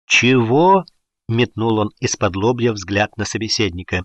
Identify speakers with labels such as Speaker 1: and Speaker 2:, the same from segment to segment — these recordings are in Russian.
Speaker 1: «Чего?» — метнул он из-под лобья взгляд на собеседника.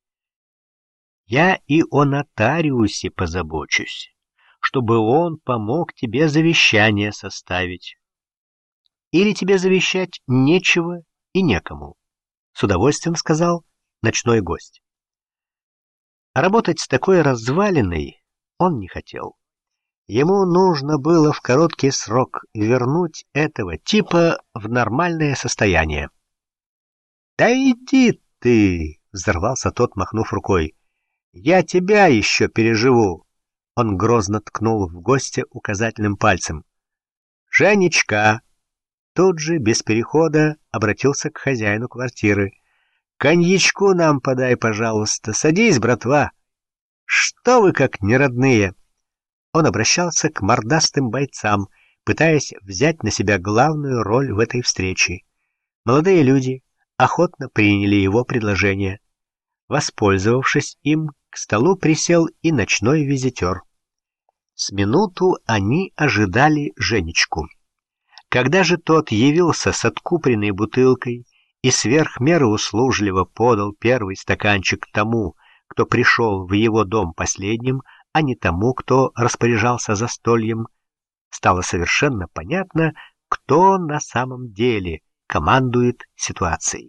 Speaker 1: «Я и о нотариусе позабочусь, чтобы он помог тебе завещание составить. Или тебе завещать нечего и некому», — с удовольствием сказал ночной гость. Работать с такой развалиной он не хотел. Ему нужно было в короткий срок вернуть этого типа в нормальное состояние. «Да иди ты!» — взорвался тот, махнув рукой. «Я тебя еще переживу!» Он грозно ткнул в гостя указательным пальцем. «Женечка!» Тут же, без перехода, обратился к хозяину квартиры. «Коньячку нам подай, пожалуйста. Садись, братва! Что вы как неродные!» Он обращался к мордастым бойцам, пытаясь взять на себя главную роль в этой встрече. Молодые люди охотно приняли его предложение. Воспользовавшись им, к столу присел и ночной визитер. С минуту они ожидали Женечку. Когда же тот явился с откупоренной бутылкой и сверх меры услужливо подал первый стаканчик тому, кто пришел в его дом последним, а не тому, кто распоряжался застольем, стало совершенно понятно, кто на самом деле командует ситуацией.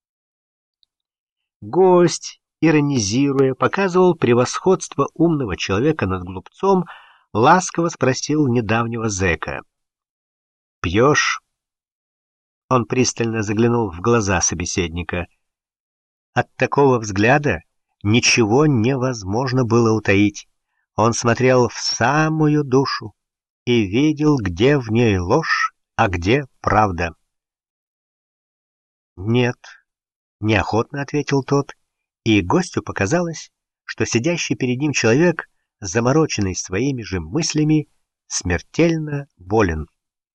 Speaker 1: Гость, иронизируя, показывал превосходство умного человека над глупцом, ласково спросил недавнего зэка: «Пьешь?» Он пристально заглянул в глаза собеседника. От такого взгляда ничего невозможно было утаить. Он смотрел в самую душу и видел, где в ней ложь, а где правда. «Нет», — неохотно ответил тот, и гостю показалось, что сидящий перед ним человек, замороченный своими же мыслями, смертельно болен.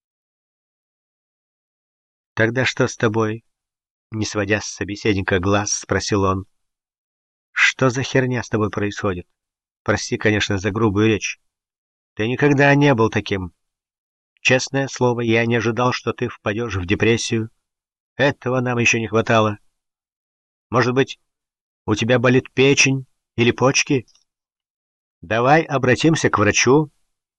Speaker 1: «Тогда что с тобой?» — не сводя с собеседника глаз, спросил он. «Что за херня с тобой происходит? Прости, конечно, за грубую речь. Ты никогда не был таким. Честное слово, я не ожидал, что ты впадешь в депрессию. Этого нам еще не хватало. Может быть, у тебя болит печень или почки? Давай обратимся к врачу».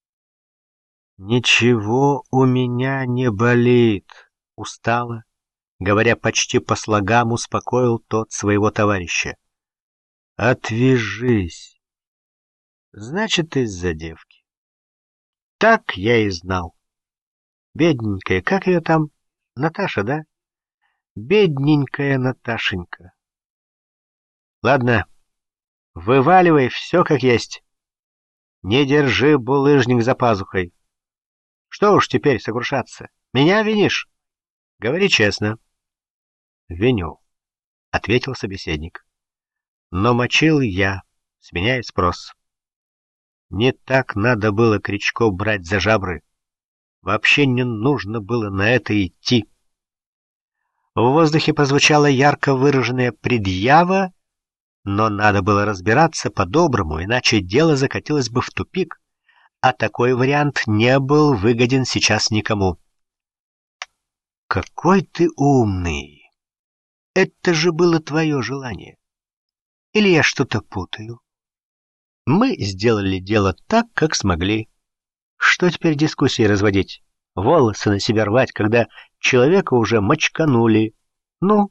Speaker 1: «Ничего у меня не болит», — устало, говоря почти по слогам, успокоил тот своего товарища. «Отвяжись». «Значит, из-за девки». «Так я и знал. Бедненькая, как ее там? Наташа, да? Бедненькая Наташенька. Ладно, вываливай все как есть. Не держи булыжник за пазухой. Что уж теперь сокрушаться? Меня винишь? Говори честно». «Виню», — ответил собеседник. «Но мочил я, сменяя спрос. Не так надо было Кричко брать за жабры. Вообще не нужно было на это идти». В воздухе прозвучала ярко выраженная предъява, но надо было разбираться по-доброму, иначе дело закатилось бы в тупик, а такой вариант не был выгоден сейчас никому. «Какой ты умный! Это же было твое желание. Или я что-то путаю? Мы сделали дело так, как смогли. Что теперь дискуссии разводить? Волосы на себя рвать, когда человека уже мочканули? Ну?»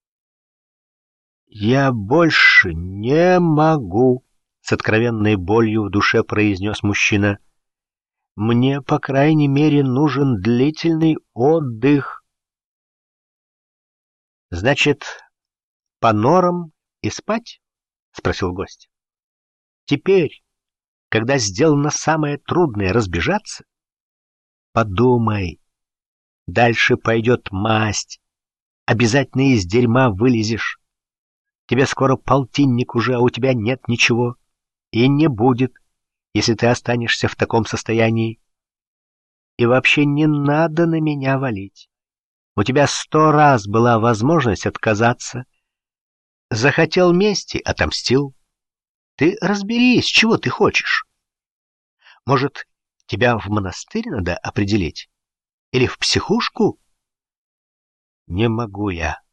Speaker 1: «Я больше не могу», — с откровенной болью в душе произнес мужчина. «Мне, по крайней мере, нужен длительный отдых». «Значит, по норам и спать?» — спросил гость. «Теперь, когда сделано самое трудное — разбежаться? Подумай, дальше пойдет масть, обязательно из дерьма вылезешь. Тебе скоро полтинник уже, а у тебя нет ничего. И не будет, если ты останешься в таком состоянии. И вообще не надо на меня валить. У тебя 100 раз была возможность отказаться. Захотел мести — отомстил. Ты разберись, чего ты хочешь. Может, тебя в монастырь надо определить? Или в психушку?» Не могу я.